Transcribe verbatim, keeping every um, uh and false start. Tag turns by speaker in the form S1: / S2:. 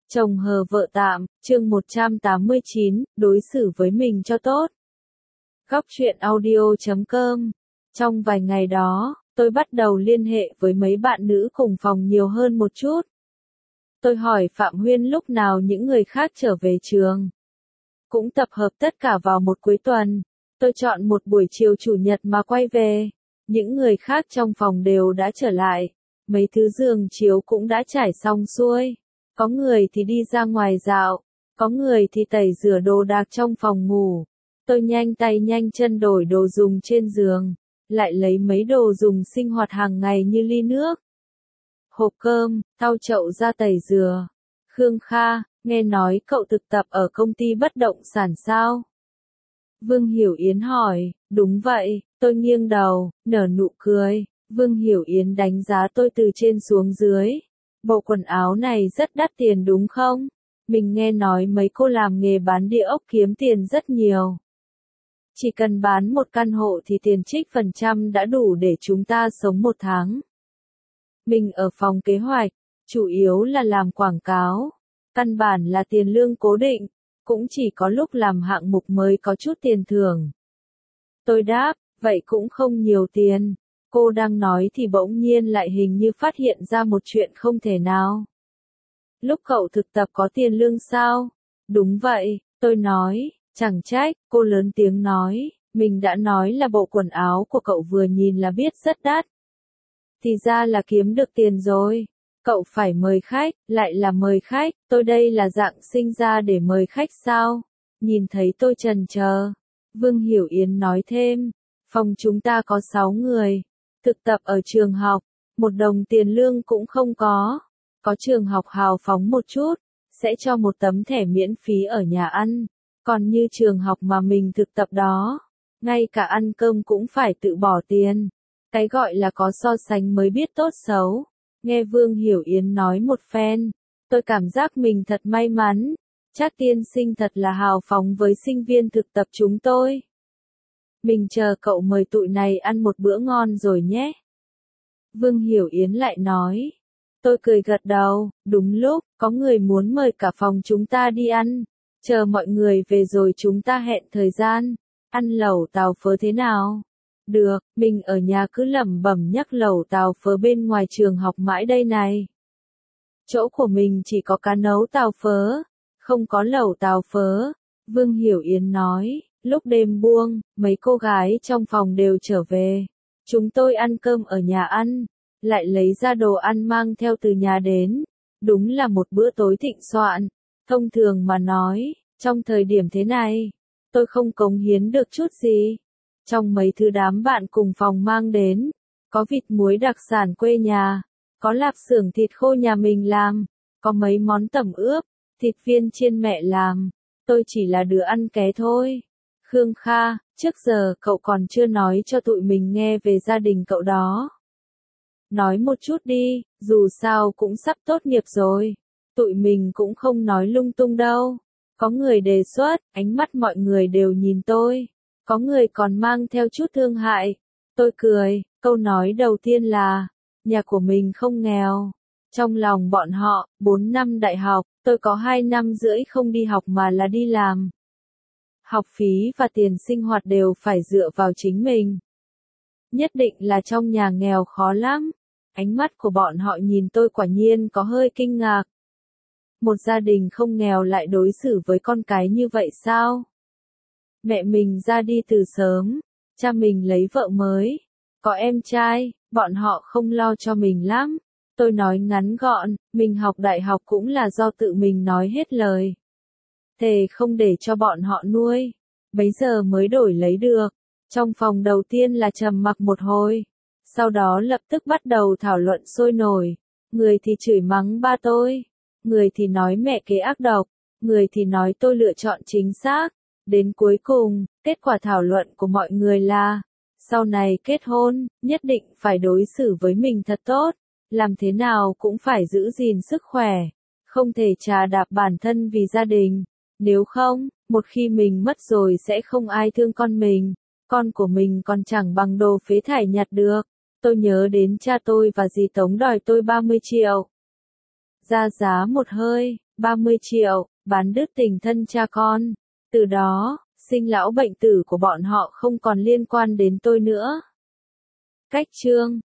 S1: Chồng hờ vợ tạm, chương một trăm tám mươi chín, đối xử với mình cho tốt. Góc truyện audio chấm com. Trong vài ngày đó, tôi bắt đầu liên hệ với mấy bạn nữ cùng phòng nhiều hơn một chút. Tôi hỏi Phạm Huyên lúc nào những người khác trở về trường. Cũng tập hợp tất cả vào một cuối tuần. Tôi chọn một buổi chiều chủ nhật mà quay về. Những người khác trong phòng đều đã trở lại. Mấy thứ giường chiếu cũng đã trải xong xuôi. Có người thì đi ra ngoài dạo, có người thì tẩy rửa đồ đạc trong phòng ngủ. Tôi nhanh tay nhanh chân đổi đồ dùng trên giường, lại lấy mấy đồ dùng sinh hoạt hàng ngày như ly nước, hộp cơm, thau chậu ra tẩy rửa. Khương Kha, nghe nói cậu thực tập ở công ty bất động sản sao? Vương Hiểu Yến hỏi, đúng vậy, tôi nghiêng đầu, nở nụ cười. Vương Hiểu Yến đánh giá tôi từ trên xuống dưới. Bộ quần áo này rất đắt tiền đúng không? Mình nghe nói mấy cô làm nghề bán địa ốc kiếm tiền rất nhiều. Chỉ cần bán một căn hộ thì tiền trích phần trăm đã đủ để chúng ta sống một tháng. Mình ở phòng kế hoạch, chủ yếu là làm quảng cáo. Căn bản là tiền lương cố định, cũng chỉ có lúc làm hạng mục mới có chút tiền thưởng. Tôi đáp, vậy cũng không nhiều tiền. Cô đang nói thì bỗng nhiên lại hình như phát hiện ra một chuyện không thể nào. Lúc cậu thực tập có tiền lương sao? Đúng vậy, tôi nói, chẳng trách, cô lớn tiếng nói, mình đã nói là bộ quần áo của cậu vừa nhìn là biết rất đắt. Thì ra là kiếm được tiền rồi, cậu phải mời khách, lại là mời khách, tôi đây là dạng sinh ra để mời khách sao? Nhìn thấy tôi chần chờ, Vương Hiểu Yến nói thêm, phòng chúng ta có sáu người. Thực tập ở trường học, một đồng tiền lương cũng không có. Có trường học hào phóng một chút, sẽ cho một tấm thẻ miễn phí ở nhà ăn. Còn như trường học mà mình thực tập đó, ngay cả ăn cơm cũng phải tự bỏ tiền. Cái gọi là có so sánh mới biết tốt xấu. Nghe Vương Hiểu Yến nói một phen, tôi cảm giác mình thật may mắn. Chắc tiên sinh thật là hào phóng với sinh viên thực tập chúng tôi. Mình chờ cậu mời tụi này ăn một bữa ngon rồi nhé. Vương Hiểu Yến lại nói. Tôi cười gật đầu, đúng lúc, có người muốn mời cả phòng chúng ta đi ăn. Chờ mọi người về rồi chúng ta hẹn thời gian. Ăn lẩu tàu phớ thế nào? Được, mình ở nhà cứ lẩm bẩm nhắc lẩu tàu phớ bên ngoài trường học mãi đây này. Chỗ của mình chỉ có cá nấu tàu phớ, không có lẩu tàu phớ. Vương Hiểu Yến nói. Lúc đêm buông, mấy cô gái trong phòng đều trở về. Chúng tôi ăn cơm ở nhà ăn, lại lấy ra đồ ăn mang theo từ nhà đến. Đúng là một bữa tối thịnh soạn. Thông thường mà nói, trong thời điểm thế này, tôi không cống hiến được chút gì. Trong mấy thứ đám bạn cùng phòng mang đến, có vịt muối đặc sản quê nhà, có lạp xưởng thịt khô nhà mình làm, có mấy món tẩm ướp, thịt viên chiên mẹ làm. Tôi chỉ là đứa ăn ké thôi. Khương Kha, trước giờ cậu còn chưa nói cho tụi mình nghe về gia đình cậu đó. Nói một chút đi, dù sao cũng sắp tốt nghiệp rồi. Tụi mình cũng không nói lung tung đâu. Có người đề xuất, ánh mắt mọi người đều nhìn tôi. Có người còn mang theo chút thương hại. Tôi cười, câu nói đầu tiên là, nhà của mình không nghèo. Trong lòng bọn họ, bốn năm đại học, tôi có hai năm rưỡi không đi học mà là đi làm. Học phí và tiền sinh hoạt đều phải dựa vào chính mình. Nhất định là trong nhà nghèo khó lắm. Ánh mắt của bọn họ nhìn tôi quả nhiên có hơi kinh ngạc. Một gia đình không nghèo lại đối xử với con cái như vậy sao? Mẹ mình ra đi từ sớm, cha mình lấy vợ mới, có em trai, bọn họ không lo cho mình lắm. Tôi nói ngắn gọn, mình học đại học cũng là do tự mình nói hết lời. Thề không để cho bọn họ nuôi, bấy giờ mới đổi lấy được. Trong phòng đầu tiên là trầm mặc một hồi, sau đó lập tức bắt đầu thảo luận sôi nổi. Người thì chửi mắng ba tôi, người thì nói mẹ kế ác độc, người thì nói tôi lựa chọn chính xác. Đến cuối cùng, kết quả thảo luận của mọi người là, sau này kết hôn, nhất định phải đối xử với mình thật tốt, làm thế nào cũng phải giữ gìn sức khỏe, không thể chà đạp bản thân vì gia đình. Nếu không, một khi mình mất rồi sẽ không ai thương con mình, con của mình còn chẳng bằng đồ phế thải nhặt được. Tôi nhớ đến cha tôi và dì Tống đòi tôi ba mươi triệu. Ra giá một hơi, ba mươi triệu, bán đứt tình thân cha con. Từ đó, sinh lão bệnh tử của bọn họ không còn liên quan đến tôi nữa. Cách chương